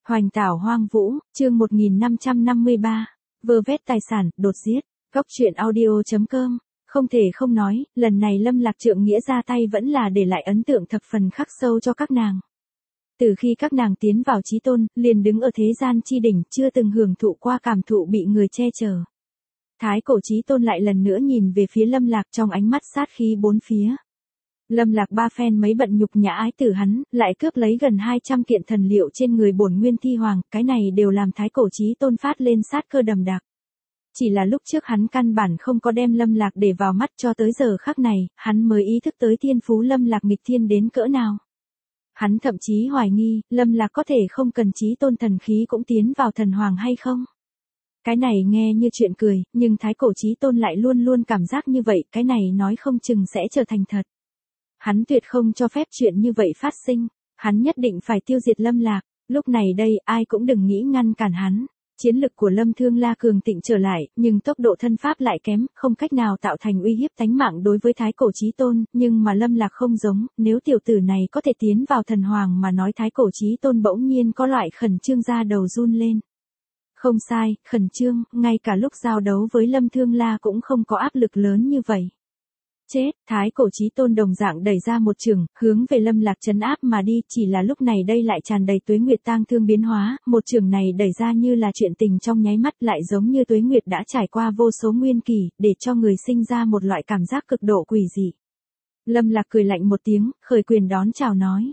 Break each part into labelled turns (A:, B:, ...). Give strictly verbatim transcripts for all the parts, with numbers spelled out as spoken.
A: Hoành tảo hoang vũ, chương một nghìn năm trăm năm mươi ba, vơ vét tài sản, đột giết, cóc truyện audio chấm com. Không thể không nói, lần này Lâm Lạc Trượng Nghĩa ra tay vẫn là để lại ấn tượng thập phần khắc sâu cho các nàng. Từ khi các nàng tiến vào chí tôn, liền đứng ở thế gian chi đỉnh, chưa từng hưởng thụ qua cảm thụ bị người che chở. Thái cổ chí tôn lại lần nữa nhìn về phía Lâm Lạc trong ánh mắt sát khí bốn phía. Lâm Lạc ba phen mấy bận nhục nhã ái tử hắn, lại cướp lấy gần hai trăm kiện thần liệu trên người bổn nguyên thi hoàng, cái này đều làm thái cổ chí tôn phát lên sát cơ đầm đặc. Chỉ là lúc trước hắn căn bản không có đem Lâm Lạc để vào mắt, cho tới giờ khắc này, hắn mới ý thức tới thiên phú Lâm Lạc nghịch thiên đến cỡ nào. Hắn thậm chí hoài nghi, Lâm Lạc có thể không cần chí tôn thần khí cũng tiến vào thần hoàng hay không. Cái này nghe như chuyện cười, nhưng thái cổ chí tôn lại luôn luôn cảm giác như vậy, cái này nói không chừng sẽ trở thành thật. Hắn tuyệt không cho phép chuyện như vậy phát sinh, hắn nhất định phải tiêu diệt Lâm Lạc, lúc này đây ai cũng đừng nghĩ ngăn cản hắn. Chiến lực của Lâm Thương La cường thịnh trở lại, nhưng tốc độ thân pháp lại kém, không cách nào tạo thành uy hiếp tánh mạng đối với thái cổ chí tôn, nhưng mà Lâm Lạc không giống, nếu tiểu tử này có thể tiến vào thần hoàng mà nói thái cổ chí tôn bỗng nhiên có loại khẩn trương ra đầu run lên. Không sai, khẩn trương, ngay cả lúc giao đấu với Lâm Thương La cũng không có áp lực lớn như vậy. Chết, thái cổ chí tôn đồng dạng đẩy ra một trường, hướng về Lâm Lạc trấn áp mà đi, chỉ là lúc này đây lại tràn đầy tuế nguyệt tang thương biến hóa, một trường này đẩy ra như là chuyện tình trong nháy mắt, lại giống như tuế nguyệt đã trải qua vô số nguyên kỳ, để cho người sinh ra một loại cảm giác cực độ quỷ dị. Lâm Lạc cười lạnh một tiếng, khởi quyền đón chào nói.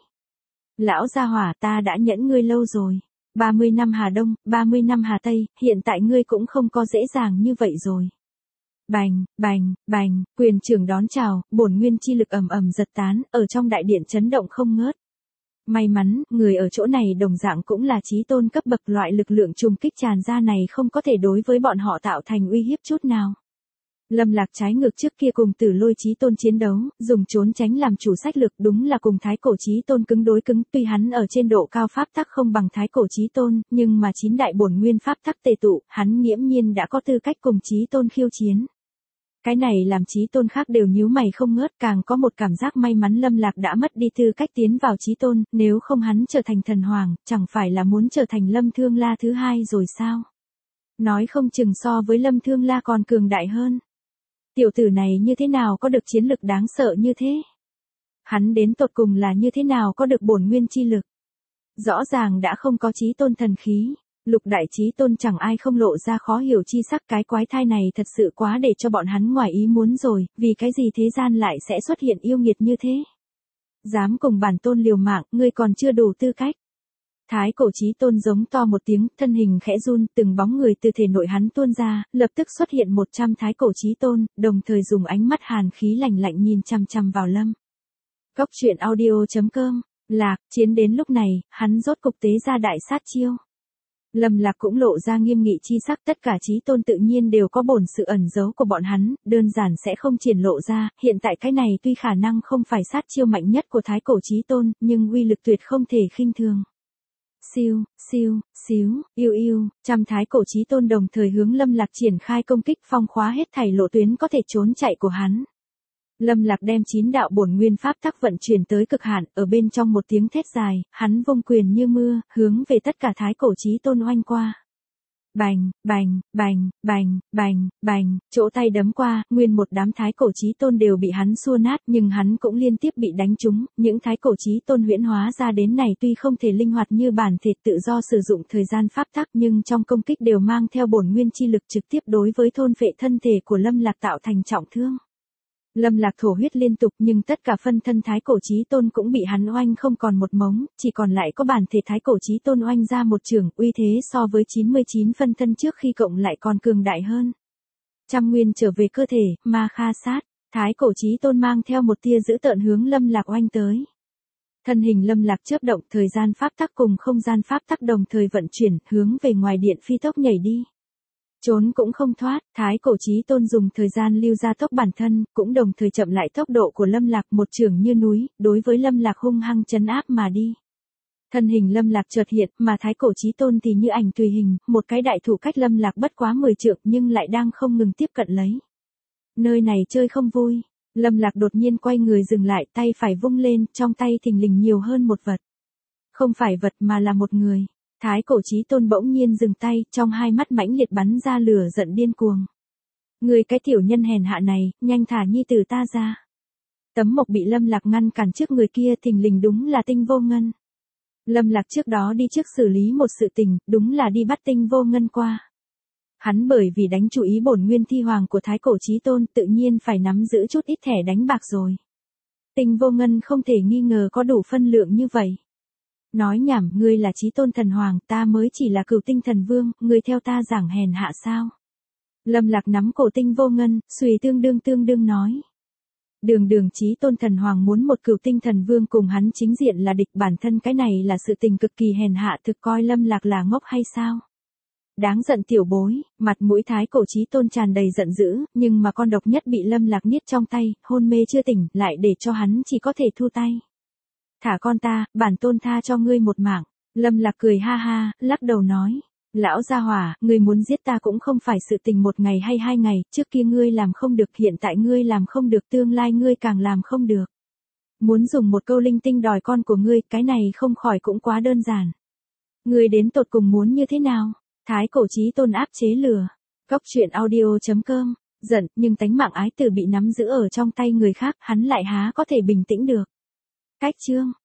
A: Lão gia hỏa, ta đã nhẫn ngươi lâu rồi. ba mươi năm Hà Đông, ba mươi năm Hà Tây, hiện tại ngươi cũng không có dễ dàng như vậy rồi. Bành, bành, bành, quyền trưởng đón chào, bổn nguyên chi lực ầm ầm giật tán, ở trong đại điện chấn động không ngớt. May mắn, người ở chỗ này đồng dạng cũng là chí tôn cấp bậc, loại lực lượng trùng kích tràn ra này không có thể đối với bọn họ tạo thành uy hiếp chút nào. Lâm Lạc trái ngược trước kia cùng Tử Lôi chí tôn chiến đấu, dùng trốn tránh làm chủ sách lược, đúng là cùng thái cổ chí tôn cứng đối cứng, tuy hắn ở trên độ cao pháp tắc không bằng thái cổ chí tôn, nhưng mà chín đại bổn nguyên pháp tắc tề tụ, hắn nghiễm nhiên đã có tư cách cùng chí tôn khiêu chiến. Cái này làm chí tôn khác đều nhíu mày không ngớt, càng có một cảm giác may mắn Lâm Lạc đã mất đi tư cách tiến vào chí tôn, nếu không hắn trở thành thần hoàng, chẳng phải là muốn trở thành Lâm Thương La thứ hai rồi sao? Nói không chừng so với Lâm Thương La còn cường đại hơn. Tiểu tử này như thế nào có được chiến lực đáng sợ như thế? Hắn đến tột cùng là như thế nào có được bổn nguyên chi lực? Rõ ràng đã không có chí tôn thần khí. Lục đại chí tôn chẳng ai không lộ ra khó hiểu chi sắc, cái quái thai này thật sự quá để cho bọn hắn ngoài ý muốn rồi, vì cái gì thế gian lại sẽ xuất hiện yêu nghiệt như thế? Dám cùng bản tôn liều mạng, ngươi còn chưa đủ tư cách. Thái cổ chí tôn giống to một tiếng, thân hình khẽ run, từng bóng người từ thể nội hắn tuôn ra, lập tức xuất hiện một trăm thái cổ chí tôn, đồng thời dùng ánh mắt hàn khí lạnh lạnh nhìn chăm chăm vào Lâm. Cóc truyện audio chấm com, Lạc, chiến đến lúc này, hắn rốt cục tế ra đại sát chiêu. Lâm Lạc cũng lộ ra nghiêm nghị chi sắc, tất cả chí tôn tự nhiên đều có bổn sự ẩn giấu của bọn hắn, đơn giản sẽ không triển lộ ra, hiện tại cái này tuy khả năng không phải sát chiêu mạnh nhất của thái cổ chí tôn, nhưng uy lực tuyệt không thể khinh thường. Siêu, siêu, xíu, yêu yêu, trăm thái cổ chí tôn đồng thời hướng Lâm Lạc triển khai công kích, phong khóa hết thảy lộ tuyến có thể trốn chạy của hắn. Lâm Lạc đem chín đạo bổn nguyên pháp tắc vận chuyển tới cực hạn, ở bên trong một tiếng thét dài, hắn vung quyền như mưa, hướng về tất cả thái cổ chí tôn oanh qua. Bành, bành, bành, bành, bành, bành, chỗ tay đấm qua, nguyên một đám thái cổ chí tôn đều bị hắn xua nát, nhưng hắn cũng liên tiếp bị đánh trúng, những thái cổ chí tôn huyễn hóa ra đến này tuy không thể linh hoạt như bản thể tự do sử dụng thời gian pháp tắc, nhưng trong công kích đều mang theo bổn nguyên chi lực trực tiếp đối với thôn phệ thân thể của Lâm Lạc tạo thành trọng thương. Lâm Lạc thổ huyết liên tục, nhưng tất cả phân thân thái cổ chí tôn cũng bị hắn oanh không còn một mống, chỉ còn lại có bản thể thái cổ chí tôn oanh ra một trường, uy thế so với chín mươi chín phân thân trước khi cộng lại còn cường đại hơn. Trăm nguyên trở về cơ thể, ma kha sát, thái cổ chí tôn mang theo một tia dữ tợn hướng Lâm Lạc oanh tới. Thân hình Lâm Lạc chớp động, thời gian pháp tắc cùng không gian pháp tắc đồng thời vận chuyển, hướng về ngoài điện phi tốc nhảy đi. Trốn cũng không thoát, thái cổ chí tôn dùng thời gian lưu ra tốc bản thân, cũng đồng thời chậm lại tốc độ của Lâm Lạc, một trường như núi, đối với Lâm Lạc hung hăng trấn áp mà đi. Thân hình Lâm Lạc chợt hiện, mà thái cổ chí tôn thì như ảnh tùy hình, một cái đại thủ cách Lâm Lạc bất quá mười trượng nhưng lại đang không ngừng tiếp cận lấy. Nơi này chơi không vui, Lâm Lạc đột nhiên quay người dừng lại, tay phải vung lên, trong tay thình lình nhiều hơn một vật. Không phải vật mà là một người. Thái cổ chí tôn bỗng nhiên dừng tay, trong hai mắt mãnh liệt bắn ra lửa giận điên cuồng. Người cái tiểu nhân hèn hạ này, nhanh thả nhi tử ta ra. Tấm mộc bị Lâm Lạc ngăn cản trước người kia thình lình đúng là Tinh Vô Ngân. Lâm Lạc trước đó đi trước xử lý một sự tình, đúng là đi bắt Tinh Vô Ngân qua. Hắn bởi vì đánh chủ ý bổn nguyên thi hoàng của Thái cổ chí tôn tự nhiên phải nắm giữ chút ít thẻ đánh bạc rồi. Tinh Vô Ngân không thể nghi ngờ có đủ phân lượng như vậy. Nói nhảm, ngươi là chí tôn thần hoàng, ta mới chỉ là cửu tinh thần vương, ngươi theo ta giảng hèn hạ sao? Lâm Lạc nắm cổ Tinh Vô Ngân, suy tương đương tương đương nói. Đường đường chí tôn thần hoàng muốn một cửu tinh thần vương cùng hắn chính diện là địch, bản thân cái này là sự tình cực kỳ hèn hạ, thực coi Lâm Lạc là ngốc hay sao? Đáng giận tiểu bối, mặt mũi Thái cổ chí tôn tràn đầy giận dữ, nhưng mà con độc nhất bị Lâm Lạc niết trong tay, hôn mê chưa tỉnh, lại để cho hắn chỉ có thể thu tay. Thả con ta, bản tôn tha cho ngươi một mạng. Lâm Lạc cười ha ha, lắc đầu nói. Lão gia hỏa, ngươi muốn giết ta cũng không phải sự tình một ngày hay hai ngày, trước kia ngươi làm không được, hiện tại ngươi làm không được, tương lai ngươi càng làm không được. Muốn dùng một câu linh tinh đòi con của ngươi, cái này không khỏi cũng quá đơn giản. Ngươi đến tột cùng muốn như thế nào? Thái cổ chí tôn áp chế lửa. Cóc truyện audio chấm com. Giận, nhưng tánh mạng ái tử bị nắm giữ ở trong tay người khác, hắn lại há có thể bình tĩnh được. Cách chương.